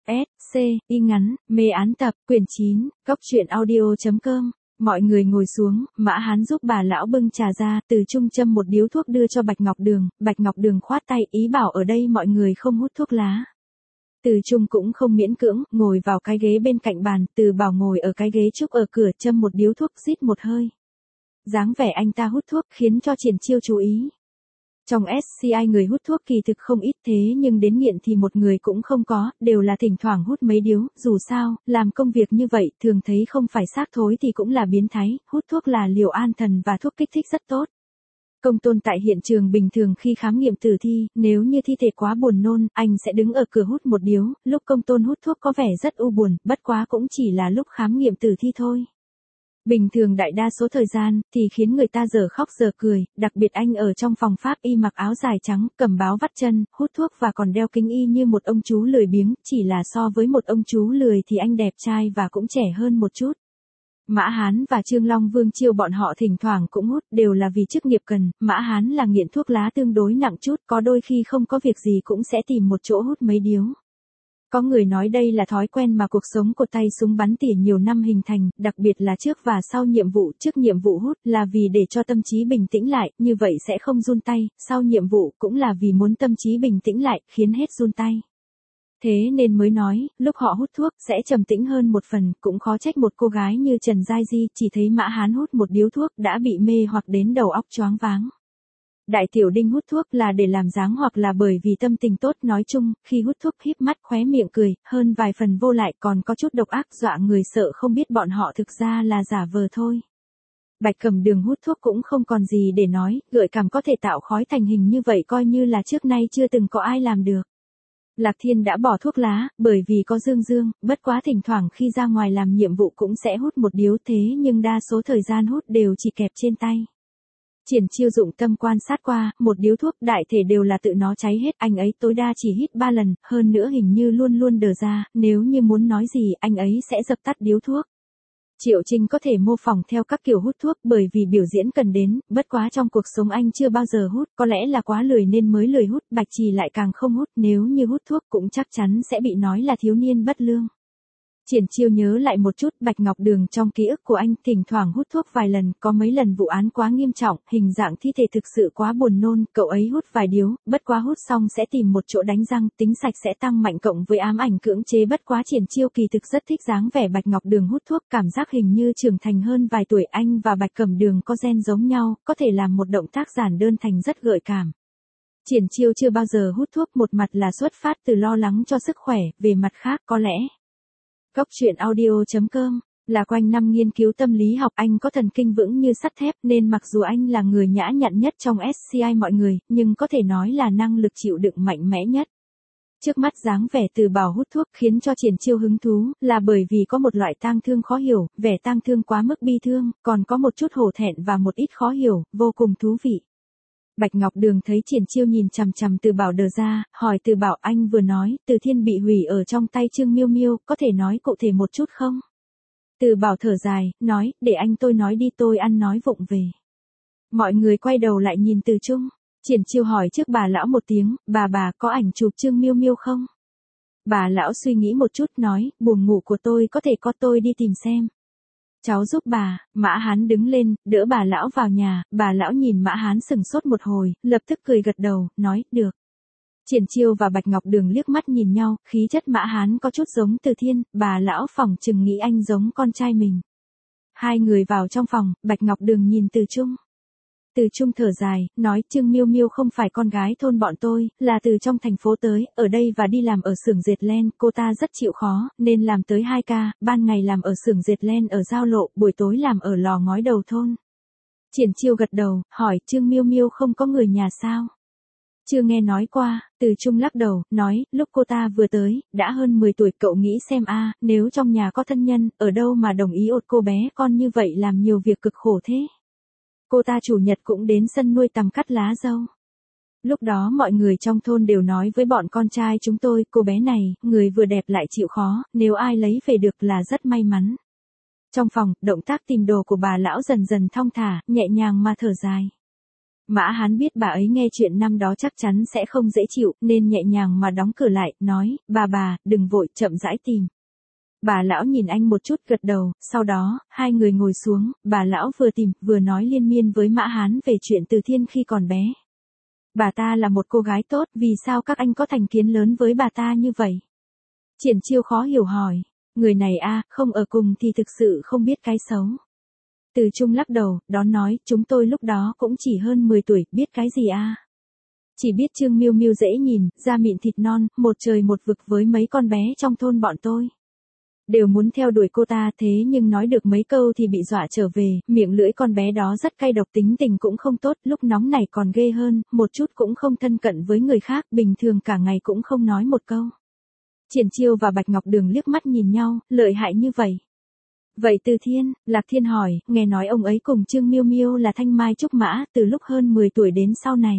S, C, Y ngắn, mê án tập, quyển 9, Cốc truyện audio.com. Mọi người ngồi xuống, Mã Hán giúp bà lão bưng trà ra, Từ Trung châm một điếu thuốc đưa cho Bạch Ngọc Đường, Bạch Ngọc Đường khoát tay ý bảo ở đây mọi người không hút thuốc lá. Từ Trung cũng không miễn cưỡng, ngồi vào cái ghế bên cạnh bàn, Từ Bảo ngồi ở cái ghế trúc ở cửa châm một điếu thuốc rít một hơi. Dáng vẻ anh ta hút thuốc khiến cho Triển Chiêu chú ý. Trong SCI người hút thuốc kỳ thực không ít thế nhưng đến nghiện thì một người cũng không có, đều là thỉnh thoảng hút mấy điếu, dù sao, làm công việc như vậy thường thấy không phải xác thối thì cũng là biến thái, hút thuốc là liều an thần và thuốc kích thích rất tốt. Công Tôn tại hiện trường bình thường khi khám nghiệm tử thi, nếu như thi thể quá buồn nôn, anh sẽ đứng ở cửa hút một điếu, lúc Công Tôn hút thuốc có vẻ rất u buồn, bất quá cũng chỉ là lúc khám nghiệm tử thi thôi. Bình thường đại đa số thời gian, thì khiến người ta giờ khóc giờ cười, đặc biệt anh ở trong phòng pháp y mặc áo dài trắng, cầm báo vắt chân, hút thuốc và còn đeo kính y như một ông chú lười biếng, chỉ là so với một ông chú lười thì anh đẹp trai và cũng trẻ hơn một chút. Mã Hán và Trương Long Vương Chiêu bọn họ thỉnh thoảng cũng hút, đều là vì chức nghiệp cần, Mã Hán là nghiện thuốc lá tương đối nặng chút, có đôi khi không có việc gì cũng sẽ tìm một chỗ hút mấy điếu. Có người nói đây là thói quen mà cuộc sống của tay súng bắn tỉa nhiều năm hình thành, đặc biệt là trước và sau nhiệm vụ, trước nhiệm vụ hút là vì để cho tâm trí bình tĩnh lại, như vậy sẽ không run tay, sau nhiệm vụ cũng là vì muốn tâm trí bình tĩnh lại, khiến hết run tay. Thế nên mới nói, lúc họ hút thuốc sẽ trầm tĩnh hơn một phần, cũng khó trách một cô gái như Trần Giai Di chỉ thấy Mã Hán hút một điếu thuốc đã bị mê hoặc đến đầu óc choáng váng. Đại Tiểu Đinh hút thuốc là để làm dáng hoặc là bởi vì tâm tình tốt nói chung, khi hút thuốc híp mắt khóe miệng cười, hơn vài phần vô lại còn có chút độc ác dọa người sợ không biết bọn họ thực ra là giả vờ thôi. Bạch Cẩm Đường hút thuốc cũng không còn gì để nói, gợi cảm có thể tạo khói thành hình như vậy coi như là trước nay chưa từng có ai làm được. Lạc Thiên đã bỏ thuốc lá, bởi vì có Dương, bất quá thỉnh thoảng khi ra ngoài làm nhiệm vụ cũng sẽ hút một điếu thế nhưng đa số thời gian hút đều chỉ kẹp trên tay. Triển Chiêu dụng tâm quan sát qua, một điếu thuốc đại thể đều là tự nó cháy hết, anh ấy tối đa chỉ hít 3 lần, hơn nữa hình như luôn luôn đờ ra, nếu như muốn nói gì anh ấy sẽ dập tắt điếu thuốc. Triệu Trinh có thể mô phỏng theo các kiểu hút thuốc bởi vì biểu diễn cần đến, bất quá trong cuộc sống anh chưa bao giờ hút, có lẽ là quá lười nên mới lười hút, Bạch Trì lại càng không hút, nếu như hút thuốc cũng chắc chắn sẽ bị nói là thiếu niên bất lương. Triển Chiêu nhớ lại một chút, Bạch Ngọc Đường trong ký ức của anh thỉnh thoảng hút thuốc vài lần, có mấy lần vụ án quá nghiêm trọng, hình dạng thi thể thực sự quá buồn nôn, cậu ấy hút vài điếu, bất quá hút xong sẽ tìm một chỗ đánh răng, tính sạch sẽ tăng mạnh cộng với ám ảnh cưỡng chế, bất quá Triển Chiêu kỳ thực rất thích dáng vẻ Bạch Ngọc Đường hút thuốc, cảm giác hình như trưởng thành hơn vài tuổi, anh và Bạch Cẩm Đường có gen giống nhau, có thể làm một động tác giản đơn thành rất gợi cảm. Triển Chiêu chưa bao giờ hút thuốc, một mặt là xuất phát từ lo lắng cho sức khỏe, về mặt khác có lẽ. Cốc truyện audio.com là quanh năm nghiên cứu tâm lý học, anh có thần kinh vững như sắt thép nên mặc dù anh là người nhã nhặn nhất trong SCI mọi người, nhưng có thể nói là năng lực chịu đựng mạnh mẽ nhất. Trước mắt dáng vẻ Từ Bảo hút thuốc khiến cho Triển Chiêu hứng thú, là bởi vì có một loại tang thương khó hiểu, vẻ tang thương quá mức bi thương, còn có một chút hổ thẹn và một ít khó hiểu, vô cùng thú vị. Bạch Ngọc Đường thấy Triển Chiêu nhìn chằm chằm Từ Bảo đờ ra, hỏi Từ Bảo anh vừa nói, Từ Thiên bị hủy ở trong tay Trương Miêu Miêu, có thể nói cụ thể một chút không? Từ Bảo thở dài, nói, để anh tôi nói đi tôi ăn nói vụng về. Mọi người quay đầu lại nhìn Từ Trung, Triển Chiêu hỏi trước bà lão một tiếng, bà có ảnh chụp Trương Miêu Miêu không? Bà lão suy nghĩ một chút nói, buồng ngủ của tôi có thể có tôi đi tìm xem. Cháu giúp bà. Mã Hán đứng lên, đỡ bà lão vào nhà, bà lão nhìn Mã Hán sừng sốt một hồi, lập tức cười gật đầu, nói, được. Triển Chiêu và Bạch Ngọc Đường liếc mắt nhìn nhau, khí chất Mã Hán có chút giống Từ Thiên, bà lão phỏng chừng nghĩ anh giống con trai mình. Hai người vào trong phòng, Bạch Ngọc Đường nhìn Từ Trung. Từ Trung thở dài, nói Trương Miêu Miêu không phải con gái thôn bọn tôi, là từ trong thành phố tới, ở đây và đi làm ở xưởng dệt len, cô ta rất chịu khó, nên làm tới 2 ca, ban ngày làm ở xưởng dệt len ở giao lộ, buổi tối làm ở lò ngói đầu thôn. Triển Chiêu gật đầu, hỏi Trương Miêu Miêu không có người nhà sao? Chưa nghe nói qua. Từ Trung lắc đầu, nói, lúc cô ta vừa tới, đã hơn 10 tuổi, cậu nghĩ xem nếu trong nhà có thân nhân, ở đâu mà đồng ý ột cô bé con như vậy làm nhiều việc cực khổ thế. Cô ta chủ nhật cũng đến sân nuôi tằm cắt lá dâu. Lúc đó mọi người trong thôn đều nói với bọn con trai chúng tôi, cô bé này, người vừa đẹp lại chịu khó, nếu ai lấy về được là rất may mắn. Trong phòng, động tác tìm đồ của bà lão dần dần thong thả, nhẹ nhàng mà thở dài. Mã Hán biết bà ấy nghe chuyện năm đó chắc chắn sẽ không dễ chịu, nên nhẹ nhàng mà đóng cửa lại, nói, bà, đừng vội, chậm rãi tìm. Bà lão nhìn anh một chút gật đầu, sau đó, hai người ngồi xuống, bà lão vừa tìm, vừa nói liên miên với Mã Hán về chuyện Từ Thiên khi còn bé. Bà ta là một cô gái tốt, vì sao các anh có thành kiến lớn với bà ta như vậy? Triển Chiêu khó hiểu hỏi, người này không ở cùng thì thực sự không biết cái xấu. Từ Trung lắc đầu, đón nói, chúng tôi lúc đó cũng chỉ hơn 10 tuổi, biết cái gì Chỉ biết Trương Miêu Miêu dễ nhìn, da mịn thịt non, một trời một vực với mấy con bé trong thôn bọn tôi. Đều muốn theo đuổi cô ta, thế nhưng nói được mấy câu thì bị dọa trở về, miệng lưỡi con bé đó rất cay độc, tính tình cũng không tốt, lúc nóng này còn ghê hơn, một chút cũng không thân cận với người khác, bình thường cả ngày cũng không nói một câu. Triển Chiêu và Bạch Ngọc Đường liếc mắt nhìn nhau, lợi hại như vậy. Vậy Từ Thiên, Lạc Thiên hỏi, nghe nói ông ấy cùng Trương Miêu Miêu là thanh mai trúc mã, từ lúc hơn 10 tuổi đến sau này.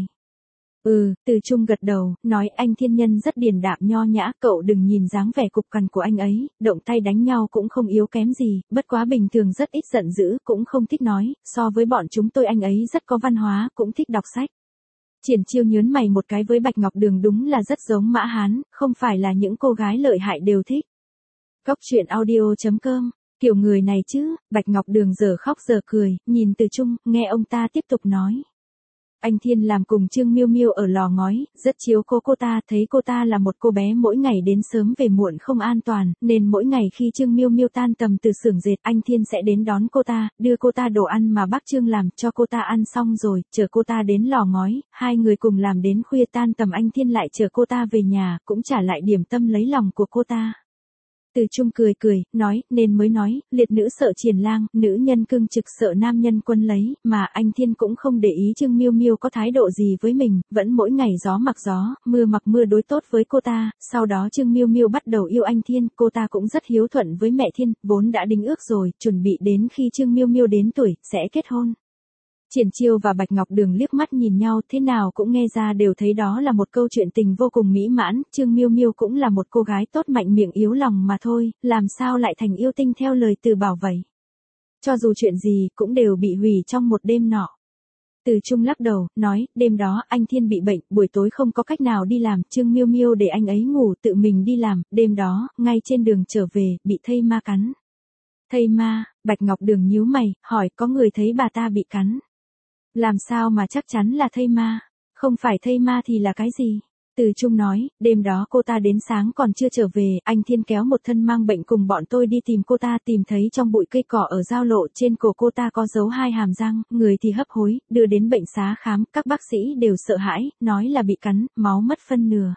Từ Trung gật đầu, nói anh thiên nhân rất điềm đạm nho nhã, cậu đừng nhìn dáng vẻ cục cằn của anh ấy, động tay đánh nhau cũng không yếu kém gì, bất quá bình thường rất ít giận dữ, cũng không thích nói, so với bọn chúng tôi anh ấy rất có văn hóa, cũng thích đọc sách. Triển Chiêu nhớn mày một cái với Bạch Ngọc Đường, đúng là rất giống Mã Hán, không phải là những cô gái lợi hại đều thích. Cóc truyện audio.com, kiểu người này chứ, Bạch Ngọc Đường giờ khóc giờ cười, nhìn Từ Trung, nghe ông ta tiếp tục nói. Anh Thiên làm cùng Trương Miêu Miêu ở lò ngói, rất chiếu cố cô ta, thấy cô ta là một cô bé mỗi ngày đến sớm về muộn không an toàn, nên mỗi ngày khi Trương Miêu Miêu tan tầm từ xưởng dệt, anh Thiên sẽ đến đón cô ta, đưa cô ta đồ ăn mà bác Trương làm, cho cô ta ăn xong rồi, chở cô ta đến lò ngói, hai người cùng làm đến khuya, tan tầm anh Thiên lại chở cô ta về nhà, cũng trả lại điểm tâm lấy lòng của cô ta. Từ Trung cười, nói, nên mới nói, liệt nữ sợ triền lang, nữ nhân cưng trực sợ nam nhân quân lấy, mà anh Thiên cũng không để ý Trương Miêu Miêu có thái độ gì với mình, vẫn mỗi ngày gió mặc gió, mưa mặc mưa đối tốt với cô ta, sau đó Trương Miêu Miêu bắt đầu yêu anh Thiên, cô ta cũng rất hiếu thuận với mẹ Thiên, vốn đã đính ước rồi, chuẩn bị đến khi Trương Miêu Miêu đến tuổi, sẽ kết hôn. Triển Chiêu và Bạch Ngọc Đường liếc mắt nhìn nhau, thế nào cũng nghe ra đều thấy đó là một câu chuyện tình vô cùng mỹ mãn, Trương Miêu Miêu cũng là một cô gái tốt, mạnh miệng yếu lòng mà thôi, làm sao lại thành yêu tinh theo lời Từ Bảo vậy. Cho dù chuyện gì cũng đều bị hủy trong một đêm nọ. Từ Trung lắc đầu, nói, đêm đó anh Thiên bị bệnh, buổi tối không có cách nào đi làm, Trương Miêu Miêu để anh ấy ngủ, tự mình đi làm, đêm đó, ngay trên đường trở về, bị thây ma cắn. Thây ma? Bạch Ngọc Đường nhíu mày, hỏi, có người thấy bà ta bị cắn? Làm sao mà chắc chắn là thây ma? Không phải thây ma thì là cái gì? Từ Trung nói, đêm đó cô ta đến sáng còn chưa trở về, anh Thiên kéo một thân mang bệnh cùng bọn tôi đi tìm cô ta, tìm thấy trong bụi cây cỏ ở giao lộ, trên cổ cô ta có dấu 2 hàm răng, người thì hấp hối, đưa đến bệnh xá khám, các bác sĩ đều sợ hãi, nói là bị cắn, máu mất phân nửa.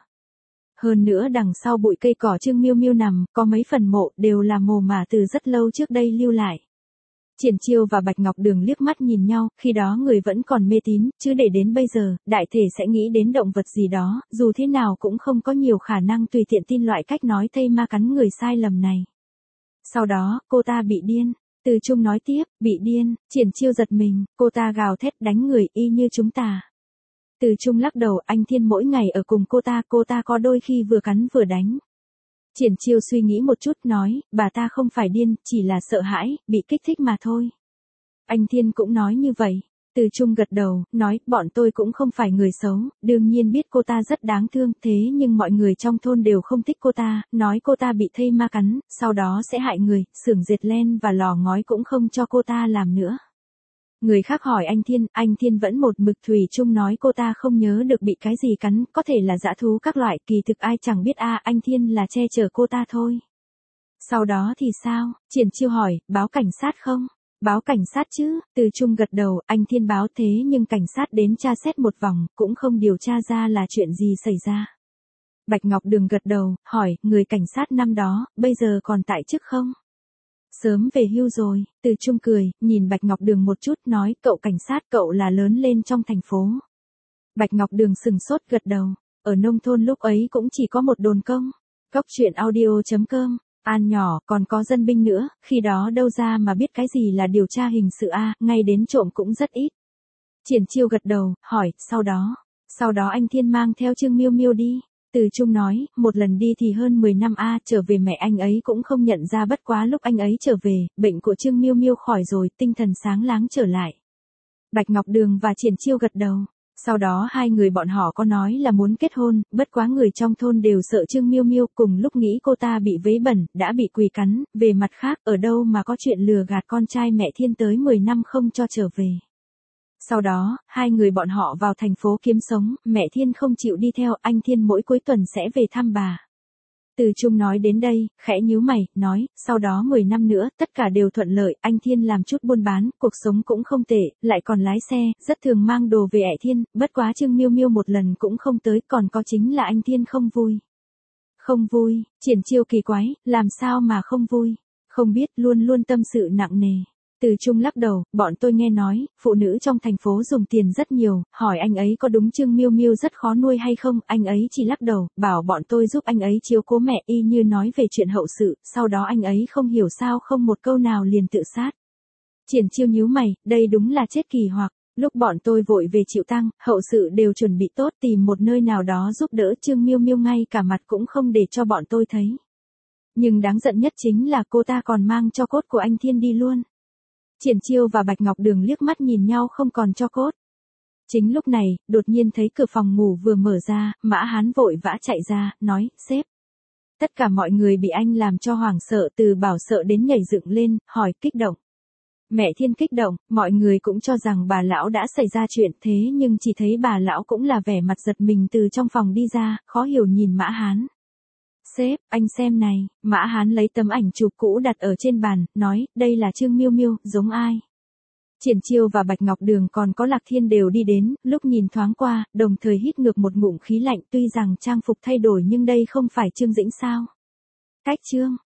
Hơn nữa đằng sau bụi cây cỏ Trương Miêu Miêu nằm, có mấy phần mộ, đều là mồ mả từ rất lâu trước đây lưu lại. Triển Chiêu và Bạch Ngọc Đường liếc mắt nhìn nhau, khi đó người vẫn còn mê tín, chứ để đến bây giờ, đại thể sẽ nghĩ đến động vật gì đó, dù thế nào cũng không có nhiều khả năng tùy tiện tin loại cách nói thây ma cắn người sai lầm này. Sau đó, cô ta bị điên. Từ Trung nói tiếp, bị điên, Triển Chiêu giật mình, cô ta gào thét đánh người y như chúng ta. Từ Trung lắc đầu, anh Thiên mỗi ngày ở cùng cô ta có đôi khi vừa cắn vừa đánh. Triển Chiêu suy nghĩ một chút nói, bà ta không phải điên, chỉ là sợ hãi, bị kích thích mà thôi. Anh Thiên cũng nói như vậy. Từ Trung gật đầu, nói, bọn tôi cũng không phải người xấu, đương nhiên biết cô ta rất đáng thương, thế nhưng mọi người trong thôn đều không thích cô ta, nói cô ta bị thây ma cắn, sau đó sẽ hại người, xưởng dệt len và lò ngói cũng không cho cô ta làm nữa. Người khác hỏi anh Thiên vẫn một mực thủy chung nói cô ta không nhớ được bị cái gì cắn, có thể là dã thú các loại, kỳ thực ai chẳng biết anh Thiên là che chở cô ta thôi. Sau đó thì sao? Triển Chiêu hỏi, báo cảnh sát không? Báo cảnh sát chứ, Từ Trung gật đầu, anh Thiên báo thế nhưng cảnh sát đến tra xét một vòng, cũng không điều tra ra là chuyện gì xảy ra. Bạch Ngọc Đường gật đầu, hỏi, người cảnh sát năm đó, bây giờ còn tại chức không? Sớm về hưu rồi. Từ Trung cười, nhìn Bạch Ngọc Đường một chút, nói, cậu cảnh sát cậu là lớn lên trong thành phố. Bạch Ngọc Đường sừng sốt gật đầu, ở nông thôn lúc ấy cũng chỉ có một đồn công. Cóc truyện audio.com, An nhỏ, còn có dân binh nữa, khi đó đâu ra mà biết cái gì là điều tra hình sự ngay đến trộm cũng rất ít. Triển Chiêu gật đầu, hỏi, sau đó anh Thiên mang theo Trương Miêu Miêu đi. Từ Trung nói, một lần đi thì hơn 10 năm trở về mẹ anh ấy cũng không nhận ra, bất quá lúc anh ấy trở về, bệnh của Trương Miêu Miêu khỏi rồi, tinh thần sáng láng trở lại. Bạch Ngọc Đường và Triển Chiêu gật đầu. Sau đó hai người bọn họ có nói là muốn kết hôn, bất quá người trong thôn đều sợ Trương Miêu Miêu, cùng lúc nghĩ cô ta bị vấy bẩn, đã bị quỷ cắn, về mặt khác, ở đâu mà có chuyện lừa gạt con trai mẹ Thiên tới 10 năm không cho trở về. Sau đó, hai người bọn họ vào thành phố kiếm sống, mẹ Thiên không chịu đi theo, anh Thiên mỗi cuối tuần sẽ về thăm bà. Từ Trung nói đến đây, khẽ nhíu mày, nói, sau đó 10 năm nữa, tất cả đều thuận lợi, anh Thiên làm chút buôn bán, cuộc sống cũng không tệ, lại còn lái xe, rất thường mang đồ về ẻ Thiên, bất quá Trương Miêu Miêu một lần cũng không tới, còn có chính là anh Thiên không vui. Không vui, Triển Chiêu kỳ quái, làm sao mà không vui, không biết, luôn luôn tâm sự nặng nề. Từ Trung lắc đầu, bọn tôi nghe nói, phụ nữ trong thành phố dùng tiền rất nhiều, hỏi anh ấy có đúng Trương Miêu Miêu rất khó nuôi hay không, anh ấy chỉ lắc đầu, bảo bọn tôi giúp anh ấy chiếu cố mẹ y như nói về chuyện hậu sự, sau đó anh ấy không hiểu sao không một câu nào liền tự sát. Triển Chiêu nhíu mày, đây đúng là chết kỳ hoặc, lúc bọn tôi vội về chịu tang, hậu sự đều chuẩn bị tốt tìm một nơi nào đó giúp đỡ Trương Miêu Miêu ngay cả mặt cũng không để cho bọn tôi thấy. Nhưng đáng giận nhất chính là cô ta còn mang cho cốt của anh Thiên đi luôn. Triển Chiêu và Bạch Ngọc Đường liếc mắt nhìn nhau không còn cho cốt. Chính lúc này, đột nhiên thấy cửa phòng ngủ vừa mở ra, Mã Hán vội vã chạy ra, nói, sếp. Tất cả mọi người bị anh làm cho hoảng sợ, từ Bảo sợ đến nhảy dựng lên, hỏi kích động. Mẹ Thiên kích động, mọi người cũng cho rằng bà lão đã xảy ra chuyện thế nhưng chỉ thấy bà lão cũng là vẻ mặt giật mình từ trong phòng đi ra, khó hiểu nhìn Mã Hán. Sếp, anh xem này, Mã Hán lấy tấm ảnh chụp cũ đặt ở trên bàn, nói, đây là Trương Miêu Miêu, giống ai? Triển Chiêu và Bạch Ngọc Đường còn có Lạc Thiên đều đi đến, lúc nhìn thoáng qua, đồng thời hít ngược một ngụm khí lạnh, tuy rằng trang phục thay đổi nhưng đây không phải Trương Dĩnh sao? Cách Trương,